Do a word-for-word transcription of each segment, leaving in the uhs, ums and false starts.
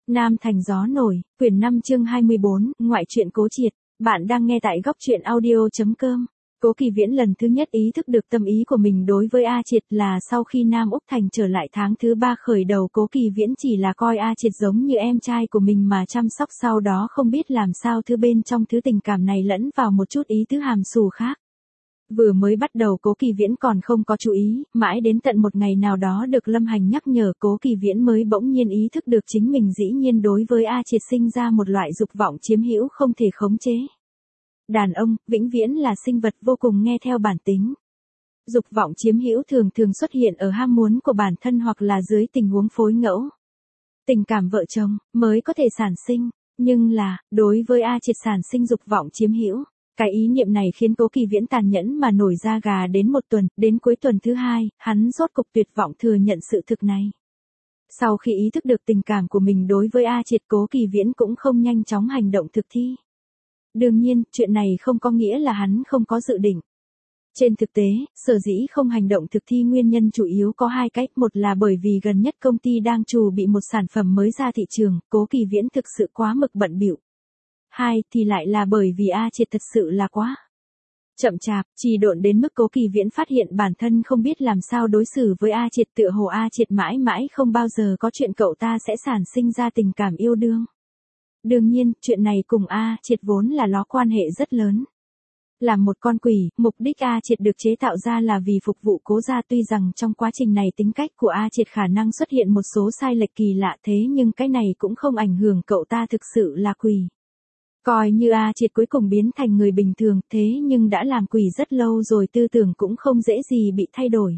Nam Thành gió nổi, quyển năm chương hai mươi bốn, ngoại truyện Cố Triệt. Bạn đang nghe tại góc truyện audio chấm com. Cố Kỳ Viễn lần thứ nhất ý thức được tâm ý của mình đối với A Triệt là sau khi Nam Úc Thành trở lại tháng thứ ba khởi đầu, Cố Kỳ Viễn chỉ là coi A Triệt giống như em trai của mình mà chăm sóc, sau đó không biết làm sao thứ bên trong thứ tình cảm này lẫn vào một chút ý tứ hàm xù khác. Vừa mới bắt đầu Cố Kỳ Viễn còn không có chú ý, mãi đến tận một ngày nào đó được Lâm Hành nhắc nhở, Cố Kỳ Viễn mới bỗng nhiên ý thức được chính mình dĩ nhiên đối với A Triệt sinh ra một loại dục vọng chiếm hữu không thể khống chế. Đàn ông, vĩnh viễn là sinh vật vô cùng nghe theo bản tính. Dục vọng chiếm hữu thường thường xuất hiện ở ham muốn của bản thân hoặc là dưới tình huống phối ngẫu. Tình cảm vợ chồng mới có thể sản sinh, nhưng là, đối với A Triệt sản sinh dục vọng chiếm hữu. Cái ý niệm này khiến Cố Kỳ Viễn tàn nhẫn mà nổi da gà đến một tuần, đến cuối tuần thứ hai, hắn rốt cục tuyệt vọng thừa nhận sự thực này. Sau khi ý thức được tình cảm của mình đối với A Triệt, Cố Kỳ Viễn cũng không nhanh chóng hành động thực thi. Đương nhiên, chuyện này không có nghĩa là hắn không có dự định. Trên thực tế, sở dĩ không hành động thực thi nguyên nhân chủ yếu có hai cách, một là bởi vì gần nhất công ty đang chuẩn bị một sản phẩm mới ra thị trường, Cố Kỳ Viễn thực sự quá mực bận bịu. Hai thì lại là bởi vì A Triệt thật sự là quá chậm chạp, trì độn đến mức Cố Kỳ Viễn phát hiện bản thân không biết làm sao đối xử với A Triệt, tựa hồ A Triệt mãi mãi không bao giờ có chuyện cậu ta sẽ sản sinh ra tình cảm yêu đương. Đương nhiên, chuyện này cùng A Triệt vốn là ló quan hệ rất lớn. Làm một con quỷ, mục đích A Triệt được chế tạo ra là vì phục vụ Cố gia, tuy rằng trong quá trình này tính cách của A Triệt khả năng xuất hiện một số sai lệch kỳ lạ, thế nhưng cái này cũng không ảnh hưởng cậu ta thực sự là quỷ. Coi như A Triệt cuối cùng biến thành người bình thường, thế nhưng đã làm quỷ rất lâu rồi, tư tưởng cũng không dễ gì bị thay đổi.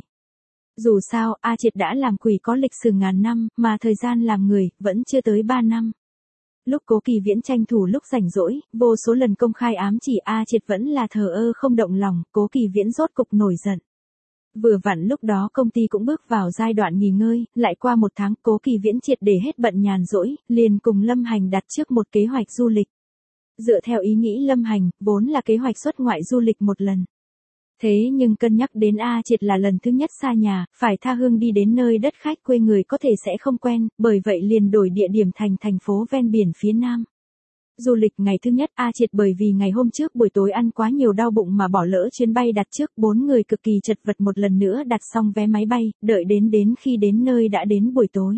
Dù sao, A Triệt đã làm quỷ có lịch sử ngàn năm, mà thời gian làm người, vẫn chưa tới ba năm. Lúc Cố Kỳ Viễn tranh thủ lúc rảnh rỗi, vô số lần công khai ám chỉ A Triệt vẫn là thờ ơ không động lòng, Cố Kỳ Viễn rốt cục nổi giận. Vừa vặn lúc đó công ty cũng bước vào giai đoạn nghỉ ngơi, lại qua một tháng, Cố Kỳ Viễn triệt để hết bận nhàn rỗi, liền cùng Lâm Hành đặt trước một kế hoạch du lịch. Dựa theo ý nghĩ Lâm Hành, vốn là kế hoạch xuất ngoại du lịch một lần. Thế nhưng cân nhắc đến A Triệt là lần thứ nhất xa nhà, phải tha hương đi đến nơi đất khách quê người có thể sẽ không quen, bởi vậy liền đổi địa điểm thành thành phố ven biển phía Nam. Du lịch ngày thứ nhất, A Triệt bởi vì ngày hôm trước buổi tối ăn quá nhiều đau bụng mà bỏ lỡ chuyến bay đặt trước, bốn người cực kỳ chật vật một lần nữa đặt xong vé máy bay, đợi đến đến khi đến nơi đã đến buổi tối.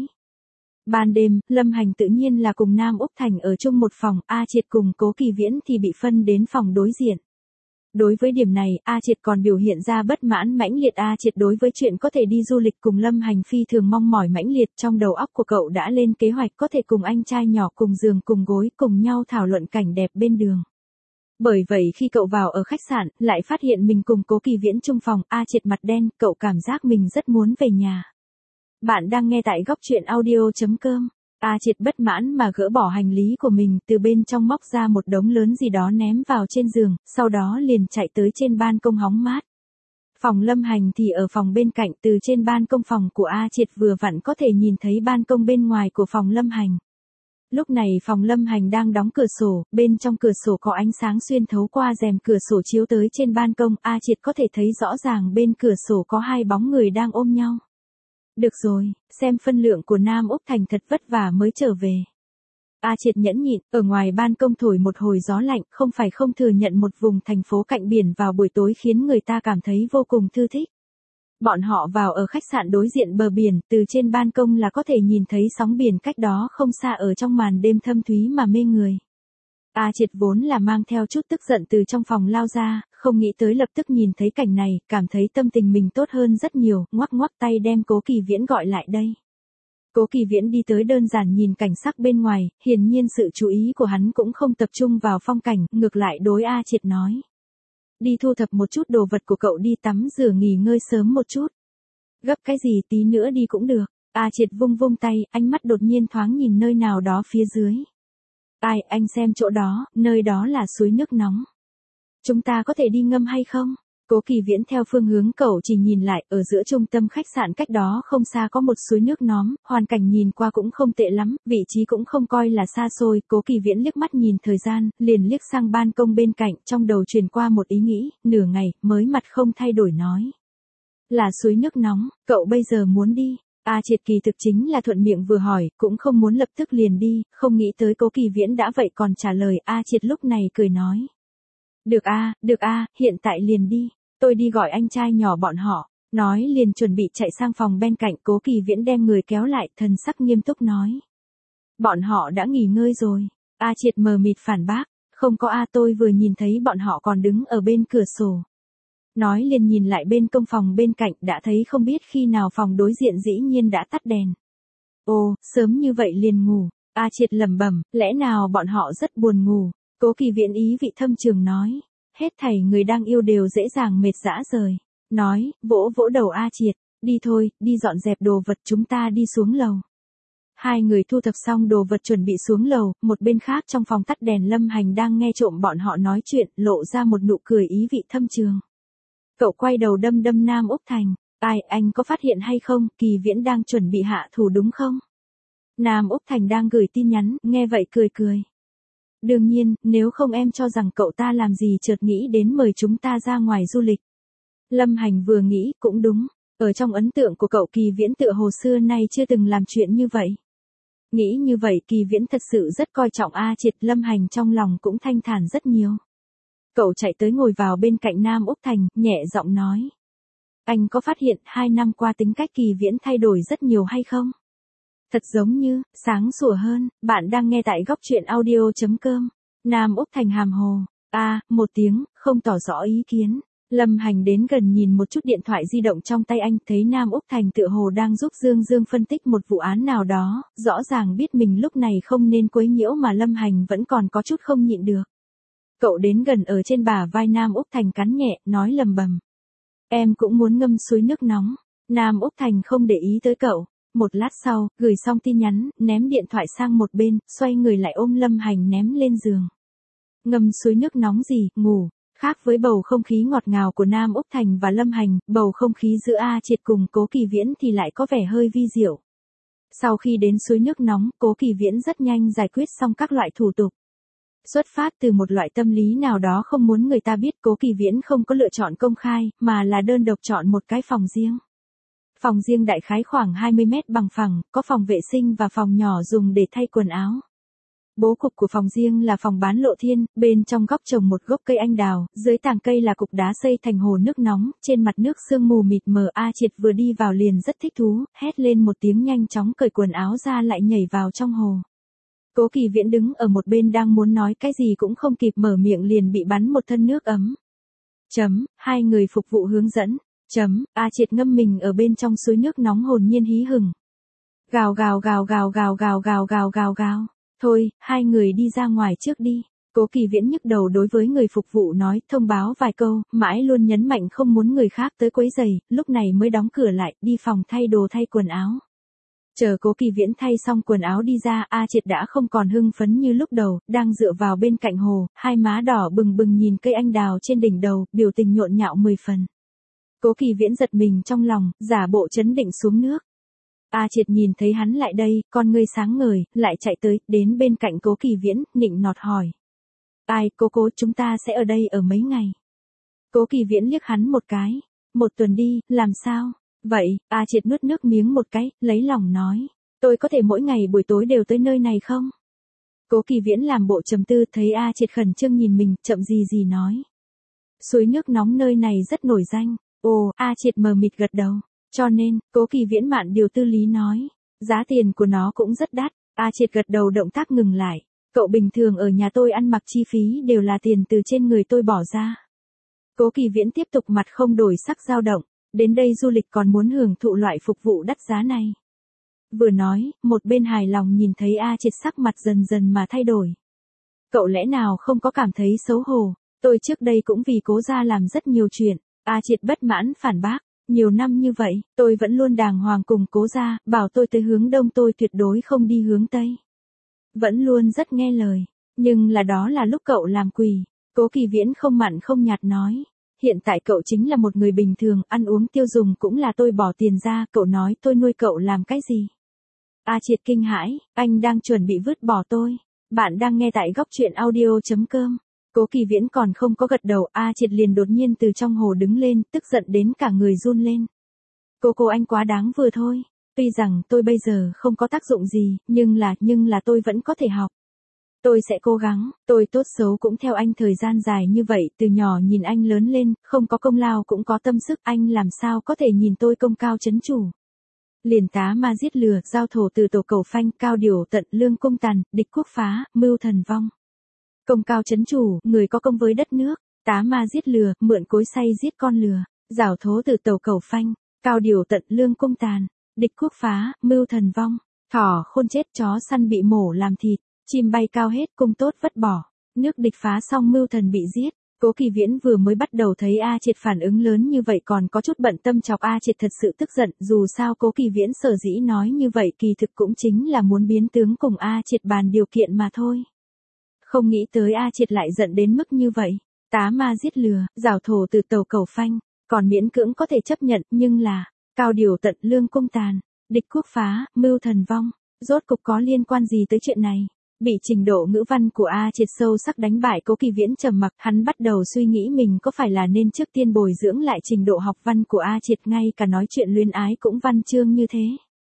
Ban đêm, Lâm Hành tự nhiên là cùng Nam Úc Thành ở chung một phòng, A Triệt cùng Cố Kỳ Viễn thì bị phân đến phòng đối diện. Đối với điểm này, A Triệt còn biểu hiện ra bất mãn mãnh liệt. A Triệt đối với chuyện có thể đi du lịch cùng Lâm Hành phi thường mong mỏi mãnh liệt, trong đầu óc của cậu đã lên kế hoạch có thể cùng anh trai nhỏ cùng giường cùng gối cùng nhau thảo luận cảnh đẹp bên đường. Bởi vậy khi cậu vào ở khách sạn, lại phát hiện mình cùng Cố Kỳ Viễn chung phòng, A Triệt mặt đen, cậu cảm giác mình rất muốn về nhà. Bạn đang nghe tại góc truyện audio chấm com. A Triệt bất mãn mà gỡ bỏ hành lý của mình, từ bên trong móc ra một đống lớn gì đó ném vào trên giường, sau đó liền chạy tới trên ban công hóng mát. Phòng Lâm Hành thì ở phòng bên cạnh, từ trên ban công phòng của A Triệt vừa vặn có thể nhìn thấy ban công bên ngoài của phòng Lâm Hành. Lúc này phòng Lâm Hành đang đóng cửa sổ, bên trong cửa sổ có ánh sáng xuyên thấu qua rèm cửa sổ chiếu tới trên ban công, A Triệt có thể thấy rõ ràng bên cửa sổ có hai bóng người đang ôm nhau. Được rồi, xem phân lượng của Nam Úc Thành thật vất vả mới trở về. A Triệt nhẫn nhịn, ở ngoài ban công thổi một hồi gió lạnh, không phải không thừa nhận một vùng thành phố cạnh biển vào buổi tối khiến người ta cảm thấy vô cùng thư thích. Bọn họ vào ở khách sạn đối diện bờ biển, từ trên ban công là có thể nhìn thấy sóng biển cách đó không xa, ở trong màn đêm thâm thúy mà mê người. A Triệt vốn là mang theo chút tức giận từ trong phòng lao ra, không nghĩ tới lập tức nhìn thấy cảnh này, cảm thấy tâm tình mình tốt hơn rất nhiều, ngoắc ngoắc tay đem Cố Kỳ Viễn gọi lại đây. Cố Kỳ Viễn đi tới đơn giản nhìn cảnh sắc bên ngoài, hiển nhiên sự chú ý của hắn cũng không tập trung vào phong cảnh, ngược lại đối A Triệt nói. Đi thu thập một chút đồ vật của cậu, đi tắm rửa nghỉ ngơi sớm một chút. Gấp cái gì, tí nữa đi cũng được. A Triệt vung vung tay, ánh mắt đột nhiên thoáng nhìn nơi nào đó phía dưới. Ai, anh xem chỗ đó, nơi đó là suối nước nóng. Chúng ta có thể đi ngâm hay không? Cố Kỳ Viễn theo phương hướng cậu chỉ nhìn lại, ở giữa trung tâm khách sạn cách đó không xa có một suối nước nóng, hoàn cảnh nhìn qua cũng không tệ lắm, vị trí cũng không coi là xa xôi. Cố Kỳ Viễn liếc mắt nhìn thời gian, liền liếc sang ban công bên cạnh, trong đầu truyền qua một ý nghĩ, nửa ngày, mới mặt không thay đổi nói. Là suối nước nóng, cậu bây giờ muốn đi. A Triệt kỳ thực chính là thuận miệng vừa hỏi, cũng không muốn lập tức liền đi, không nghĩ tới Cố Kỳ Viễn đã vậy còn trả lời. A Triệt lúc này cười nói. Được a, được a, hiện tại liền đi, tôi đi gọi anh trai nhỏ bọn họ. Nói liền chuẩn bị chạy sang phòng bên cạnh. Cố Kỳ Viễn đem người kéo lại, thần sắc nghiêm túc nói. Bọn họ đã nghỉ ngơi rồi. A Triệt mờ mịt phản bác. Không có a, tôi vừa nhìn thấy bọn họ còn đứng ở bên cửa sổ. Nói liền nhìn lại bên công phòng bên cạnh, đã thấy không biết khi nào phòng đối diện dĩ nhiên đã tắt đèn. Ồ, sớm như vậy liền ngủ. A Triệt lẩm bẩm, lẽ nào bọn họ rất buồn ngủ. Cố Kỳ Viễn ý vị thâm trường nói. Hết thảy người đang yêu đều dễ dàng mệt dã rời. Nói, vỗ vỗ đầu A Triệt, đi thôi, đi dọn dẹp đồ vật, chúng ta đi xuống lầu. Hai người thu thập xong đồ vật chuẩn bị xuống lầu, một bên khác trong phòng tắt đèn Lâm Hành đang nghe trộm bọn họ nói chuyện, lộ ra một nụ cười ý vị thâm trường. Cậu quay đầu đâm đâm Nam Úc Thành, ai, anh có phát hiện hay không, Kỳ Viễn đang chuẩn bị hạ thủ đúng không? Nam Úc Thành đang gửi tin nhắn, nghe vậy cười cười. Đương nhiên, nếu không em cho rằng cậu ta làm gì chợt nghĩ đến mời chúng ta ra ngoài du lịch. Lâm Hành vừa nghĩ, cũng đúng, ở trong ấn tượng của cậu Kỳ Viễn tựa hồ xưa nay chưa từng làm chuyện như vậy. Nghĩ như vậy Kỳ Viễn thật sự rất coi trọng A Triệt, Lâm Hành trong lòng cũng thanh thản rất nhiều. Cậu chạy tới ngồi vào bên cạnh Nam Úc Thành, nhẹ giọng nói. Anh có phát hiện hai năm qua tính cách Kỳ Viễn thay đổi rất nhiều hay không? Thật giống như, sáng sủa hơn. Bạn đang nghe tại góc truyện audio chấm com. Nam Úc Thành hàm hồ. A, một tiếng, không tỏ rõ ý kiến. Lâm Hành đến gần nhìn một chút điện thoại di động trong tay anh, thấy Nam Úc Thành tựa hồ đang giúp Dương Dương phân tích một vụ án nào đó, rõ ràng biết mình lúc này không nên quấy nhiễu mà Lâm Hành vẫn còn có chút không nhịn được. Cậu đến gần ở trên bả vai Nam Úc Thành cắn nhẹ, nói lầm bầm. Em cũng muốn ngâm suối nước nóng. Nam Úc Thành không để ý tới cậu. Một lát sau, gửi xong tin nhắn, ném điện thoại sang một bên, xoay người lại ôm Lâm Hành ném lên giường. Ngâm suối nước nóng gì, ngủ. Khác với bầu không khí ngọt ngào của Nam Úc Thành và Lâm Hành, bầu không khí giữa A Triệt cùng Cố Kỳ Viễn thì lại có vẻ hơi vi diệu. Sau khi đến suối nước nóng, Cố Kỳ Viễn rất nhanh giải quyết xong các loại thủ tục. Xuất phát từ một loại tâm lý nào đó không muốn người ta biết, Cố Kỳ Viễn không có lựa chọn công khai, mà là đơn độc chọn một cái phòng riêng. Phòng riêng đại khái khoảng hai mươi mét bằng phẳng, có phòng vệ sinh và phòng nhỏ dùng để thay quần áo. Bố cục của phòng riêng là phòng bán lộ thiên, bên trong góc trồng một gốc cây anh đào, dưới tàng cây là cục đá xây thành hồ nước nóng, trên mặt nước sương mù mịt mờ. A Triệt vừa đi vào liền rất thích thú, hét lên một tiếng nhanh chóng cởi quần áo ra lại nhảy vào trong hồ. Cố Kỳ Viễn đứng ở một bên đang muốn nói cái gì cũng không kịp mở miệng liền bị bắn một thân nước ấm. Chấm, hai người phục vụ hướng dẫn. Chấm, A Triệt ngâm mình ở bên trong suối nước nóng hồn nhiên hí hửng. Gào gào gào gào gào gào gào gào gào gào. Thôi, hai người đi ra ngoài trước đi. Cố Kỳ Viễn nhức đầu đối với người phục vụ nói, thông báo vài câu, mãi luôn nhấn mạnh không muốn người khác tới quấy rầy, lúc này mới đóng cửa lại, đi phòng thay đồ thay quần áo. Chờ Cố Kỳ Viễn thay xong quần áo đi ra, A Triệt đã không còn hưng phấn như lúc đầu, đang dựa vào bên cạnh hồ, hai má đỏ bừng bừng nhìn cây anh đào trên đỉnh đầu, biểu tình nhộn nhạo mười phần. Cố Kỳ Viễn giật mình trong lòng, giả bộ trấn định xuống nước. A Triệt nhìn thấy hắn lại đây, con ngươi sáng ngời, lại chạy tới, đến bên cạnh Cố Kỳ Viễn, nịnh nọt hỏi. Ai, cố cố, chúng ta sẽ ở đây ở mấy ngày? Cố Kỳ Viễn liếc hắn một cái. Một tuần đi, làm sao? Vậy, A Triệt nuốt nước miếng một cái, lấy lòng nói. Tôi có thể mỗi ngày buổi tối đều tới nơi này không? Cố Kỳ Viễn làm bộ trầm tư, thấy A Triệt khẩn trương nhìn mình, chậm gì gì nói. Suối nước nóng nơi này rất nổi danh. Ồ, A Triệt mờ mịt gật đầu. Cho nên, Cố Kỳ Viễn mạn điều tư lý nói. Giá tiền của nó cũng rất đắt. A Triệt gật đầu, động tác ngừng lại. Cậu bình thường ở nhà tôi ăn mặc chi phí đều là tiền từ trên người tôi bỏ ra. Cố Kỳ Viễn tiếp tục mặt không đổi sắc dao động. Đến đây du lịch còn muốn hưởng thụ loại phục vụ đắt giá này. Vừa nói, một bên hài lòng nhìn thấy A Triệt sắc mặt dần dần mà thay đổi. Cậu lẽ nào không có cảm thấy xấu hổ? Tôi trước đây cũng vì Cố gia làm rất nhiều chuyện. A Triệt bất mãn phản bác. Nhiều năm như vậy, tôi vẫn luôn đàng hoàng cùng Cố gia, bảo tôi tới hướng đông tôi tuyệt đối không đi hướng tây. Vẫn luôn rất nghe lời. Nhưng là đó là lúc cậu làm quỳ. Cố Kỳ Viễn không mặn không nhạt nói. Hiện tại cậu chính là một người bình thường, ăn uống tiêu dùng cũng là tôi bỏ tiền ra, cậu nói tôi nuôi cậu làm cái gì? A Triệt kinh hãi, anh đang chuẩn bị vứt bỏ tôi. Bạn đang nghe tại góc truyện audio chấm com. Cố Kỳ Viễn còn không có gật đầu, A Triệt liền đột nhiên từ trong hồ đứng lên, tức giận đến cả người run lên. Cô cô anh quá đáng vừa thôi. Tuy rằng tôi bây giờ không có tác dụng gì, nhưng là, nhưng là tôi vẫn có thể học. Tôi sẽ cố gắng, tôi tốt xấu cũng theo anh thời gian dài như vậy, từ nhỏ nhìn anh lớn lên, không có công lao cũng có tâm sức, anh làm sao có thể nhìn tôi công cao chấn chủ. Liền tá ma giết lừa, giao thổ từ tổ cầu phanh, cao điều tận lương cung tàn, địch quốc phá, mưu thần vong. Công cao chấn chủ, người có công với đất nước, tá ma giết lừa, mượn cối xay giết con lừa, giảo thố từ tổ cầu phanh, cao điều tận lương cung tàn, địch quốc phá, mưu thần vong. Thỏ khôn chết, chó săn bị mổ làm thịt, chim bay cao hết, cung tốt vứt bỏ, nước địch phá xong mưu thần bị giết. Cố Kỳ Viễn vừa mới bắt đầu thấy A Triệt phản ứng lớn như vậy còn có chút bận tâm chọc A Triệt thật sự tức giận, dù sao Cố Kỳ Viễn sở dĩ nói như vậy kỳ thực cũng chính là muốn biến tướng cùng A Triệt bàn điều kiện mà thôi. Không nghĩ tới A Triệt lại giận đến mức như vậy, tá ma giết lừa, giảo thổ từ tàu cầu phanh, còn miễn cưỡng có thể chấp nhận, nhưng là, cao điều tận lương cung tàn, địch quốc phá, mưu thần vong, rốt cục có liên quan gì tới chuyện này? Bị trình độ ngữ văn của A Triệt sâu sắc đánh bại, Cố Kỳ Viễn trầm mặc, hắn bắt đầu suy nghĩ mình có phải là nên trước tiên bồi dưỡng lại trình độ học văn của A Triệt, ngay cả nói chuyện luyến ái cũng văn chương như thế.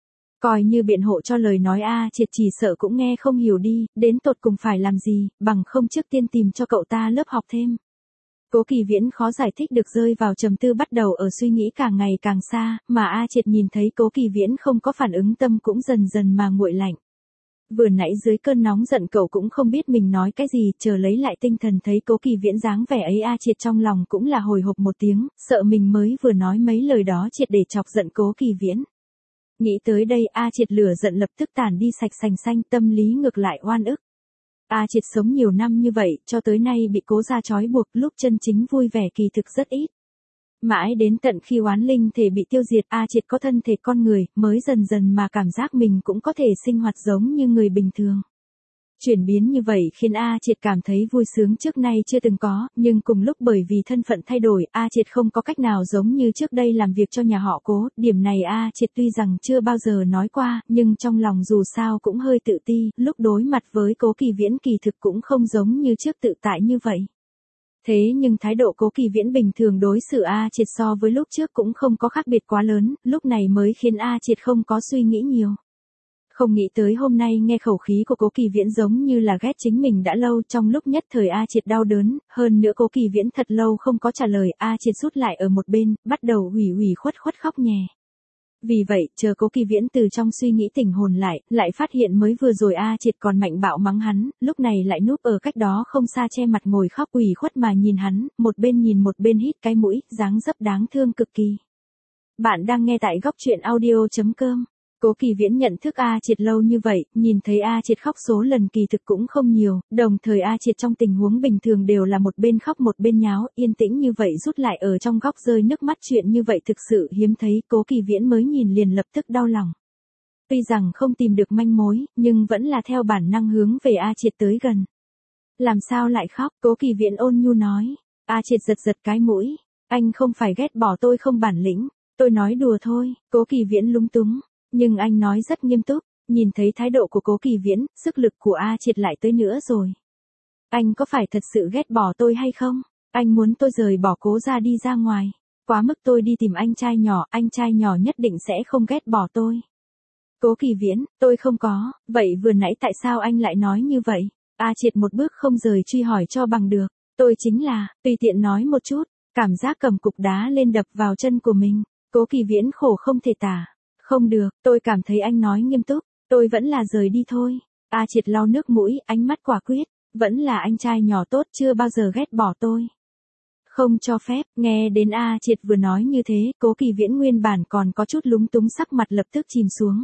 Coi như biện hộ cho lời nói A Triệt chỉ sợ cũng nghe không hiểu đi, đến tột cùng phải làm gì, bằng không trước tiên tìm cho cậu ta lớp học thêm. Cố Kỳ Viễn khó giải thích được, rơi vào trầm tư, bắt đầu ở suy nghĩ càng ngày càng xa, mà A Triệt nhìn thấy Cố Kỳ Viễn không có phản ứng, tâm cũng dần dần mà nguội lạnh. Vừa nãy dưới cơn nóng giận cậu cũng không biết mình nói cái gì, chờ lấy lại tinh thần thấy Cố Kỳ Viễn dáng vẻ ấy, A Triệt trong lòng cũng là hồi hộp một tiếng, sợ mình mới vừa nói mấy lời đó triệt để chọc giận Cố Kỳ Viễn. Nghĩ tới đây, A Triệt lửa giận lập tức tản đi sạch sành xanh, tâm lý ngược lại oan ức. A Triệt sống nhiều năm như vậy, cho tới nay bị Cố gia trói buộc, lúc chân chính vui vẻ kỳ thực rất ít. Mãi đến tận khi oán linh thể bị tiêu diệt, A Triệt có thân thể con người, mới dần dần mà cảm giác mình cũng có thể sinh hoạt giống như người bình thường. Chuyển biến như vậy khiến A Triệt cảm thấy vui sướng trước nay chưa từng có, nhưng cùng lúc bởi vì thân phận thay đổi, A Triệt không có cách nào giống như trước đây làm việc cho nhà họ Cố, điểm này A Triệt tuy rằng chưa bao giờ nói qua, nhưng trong lòng dù sao cũng hơi tự ti, lúc đối mặt với Cố Kỳ Viễn kỳ thực cũng không giống như trước tự tại như vậy. Thế nhưng thái độ Cố Kỳ Viễn bình thường đối xử A Triệt so với lúc trước cũng không có khác biệt quá lớn, lúc này mới khiến A Triệt không có suy nghĩ nhiều. Không nghĩ tới hôm nay nghe khẩu khí của Cố Kỳ Viễn giống như là ghét chính mình đã lâu, trong lúc nhất thời A Triệt đau đớn, hơn nữa Cố Kỳ Viễn thật lâu không có trả lời, A Triệt rút lại ở một bên, bắt đầu ủy ủy khuất khuất khóc nhè. Vì vậy, chờ Cố Kỳ Viễn từ trong suy nghĩ tỉnh hồn lại, lại phát hiện mới vừa rồi A Triệt còn mạnh bạo mắng hắn, lúc này lại núp ở cách đó không xa che mặt ngồi khóc ủy khuất mà nhìn hắn, một bên nhìn một bên hít cái mũi, dáng dấp đáng thương cực kỳ. Bạn đang nghe tại góc truyện audio chấm com. Cố Kỳ Viễn nhận thức A Triệt lâu như vậy, nhìn thấy A Triệt khóc số lần kỳ thực cũng không nhiều, đồng thời A Triệt trong tình huống bình thường đều là một bên khóc một bên nháo, yên tĩnh như vậy rút lại ở trong góc rơi nước mắt, chuyện như vậy thực sự hiếm thấy, Cố Kỳ Viễn mới nhìn liền lập tức đau lòng. Tuy rằng không tìm được manh mối, nhưng vẫn là theo bản năng hướng về A Triệt tới gần. Làm sao lại khóc? Cố Kỳ Viễn ôn nhu nói. A Triệt giật giật cái mũi, anh không phải ghét bỏ tôi không bản lĩnh, tôi nói đùa thôi. Cố Kỳ Viễn lúng túng. Nhưng anh nói rất nghiêm túc, nhìn thấy thái độ của Cố Kỳ Viễn, sức lực của A Triệt lại tới nữa rồi. Anh có phải thật sự ghét bỏ tôi hay không? Anh muốn tôi rời bỏ Cố gia đi ra ngoài. Quá mức tôi đi tìm anh trai nhỏ, anh trai nhỏ nhất định sẽ không ghét bỏ tôi. Cố Kỳ Viễn, tôi không có, vậy vừa nãy tại sao anh lại nói như vậy? A Triệt một bước không rời truy hỏi cho bằng được. Tôi chính là, tùy tiện nói một chút, cảm giác cầm cục đá lên đập vào chân của mình. Cố Kỳ Viễn khổ không thể tả. Không được, tôi cảm thấy anh nói nghiêm túc, tôi vẫn là rời đi thôi. A Triệt lau nước mũi, ánh mắt quả quyết, vẫn là anh trai nhỏ tốt, chưa bao giờ ghét bỏ tôi. Không cho phép, nghe đến A Triệt vừa nói như thế, Cố Kỳ Viễn nguyên bản còn có chút lúng túng, sắc mặt lập tức chìm xuống.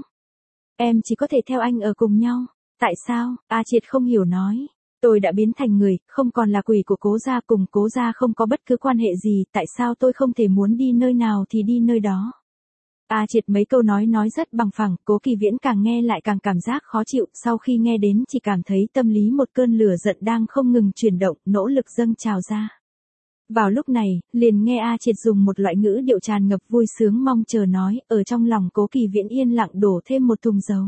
Em chỉ có thể theo anh ở cùng nhau. Tại sao? A Triệt không hiểu nói. Tôi đã biến thành người, không còn là quỷ của Cố gia, cùng Cố gia không có bất cứ quan hệ gì, tại sao tôi không thể muốn đi nơi nào thì đi nơi đó. A Triệt mấy câu nói nói rất bằng phẳng, Cố Kỳ Viễn càng nghe lại càng cảm giác khó chịu, sau khi nghe đến chỉ cảm thấy tâm lý một cơn lửa giận đang không ngừng chuyển động, nỗ lực dâng trào ra. Vào lúc này, liền nghe A Triệt dùng một loại ngữ điệu tràn ngập vui sướng mong chờ nói, ở trong lòng Cố Kỳ Viễn yên lặng đổ thêm một thùng dầu.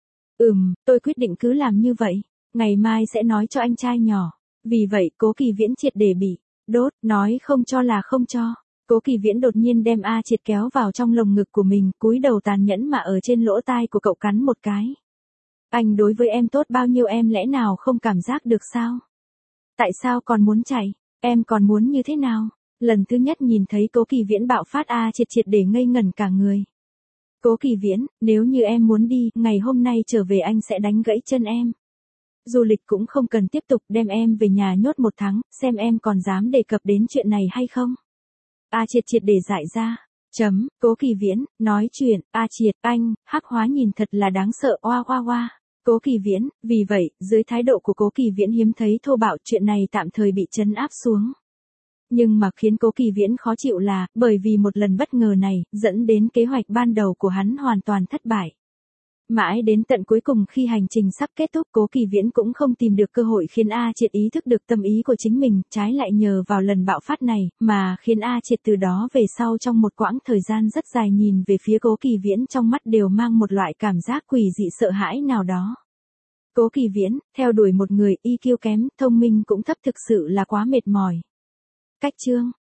Ừm, tôi quyết định cứ làm như vậy, ngày mai sẽ nói cho anh trai nhỏ. Vì vậy Cố Kỳ Viễn triệt để bị đốt, nói không cho là không cho. Cố Kỳ Viễn đột nhiên đem A Triệt kéo vào trong lồng ngực của mình, cúi đầu tàn nhẫn mà ở trên lỗ tai của cậu cắn một cái. Anh đối với em tốt bao nhiêu em lẽ nào không cảm giác được sao? Tại sao còn muốn chạy? Em còn muốn như thế nào? Lần thứ nhất nhìn thấy Cố Kỳ Viễn bạo phát A Triệt triệt để ngây ngẩn cả người. Cố Kỳ Viễn, nếu như em muốn đi, ngày hôm nay trở về anh sẽ đánh gãy chân em. Du lịch cũng không cần tiếp tục, đem em về nhà nhốt một tháng, xem em còn dám đề cập đến chuyện này hay không. A Triệt triệt để dại ra. Chấm, Cố Kỳ Viễn, nói chuyện, A Triệt, anh, hắc hóa nhìn thật là đáng sợ, oa oa oa. Cố Kỳ Viễn, vì vậy, dưới thái độ của Cố Kỳ Viễn hiếm thấy thô bạo, chuyện này tạm thời bị trấn áp xuống. Nhưng mà khiến Cố Kỳ Viễn khó chịu là, bởi vì một lần bất ngờ này, dẫn đến kế hoạch ban đầu của hắn hoàn toàn thất bại. Mãi đến tận cuối cùng khi hành trình sắp kết thúc, Cố Kỳ Viễn cũng không tìm được cơ hội khiến A Triệt ý thức được tâm ý của chính mình, trái lại nhờ vào lần bạo phát này, mà khiến A Triệt từ đó về sau trong một quãng thời gian rất dài nhìn về phía Cố Kỳ Viễn trong mắt đều mang một loại cảm giác quỷ dị sợ hãi nào đó. Cố Kỳ Viễn, theo đuổi một người, i kiu kém, thông minh cũng thấp thực sự là quá mệt mỏi. Cách chương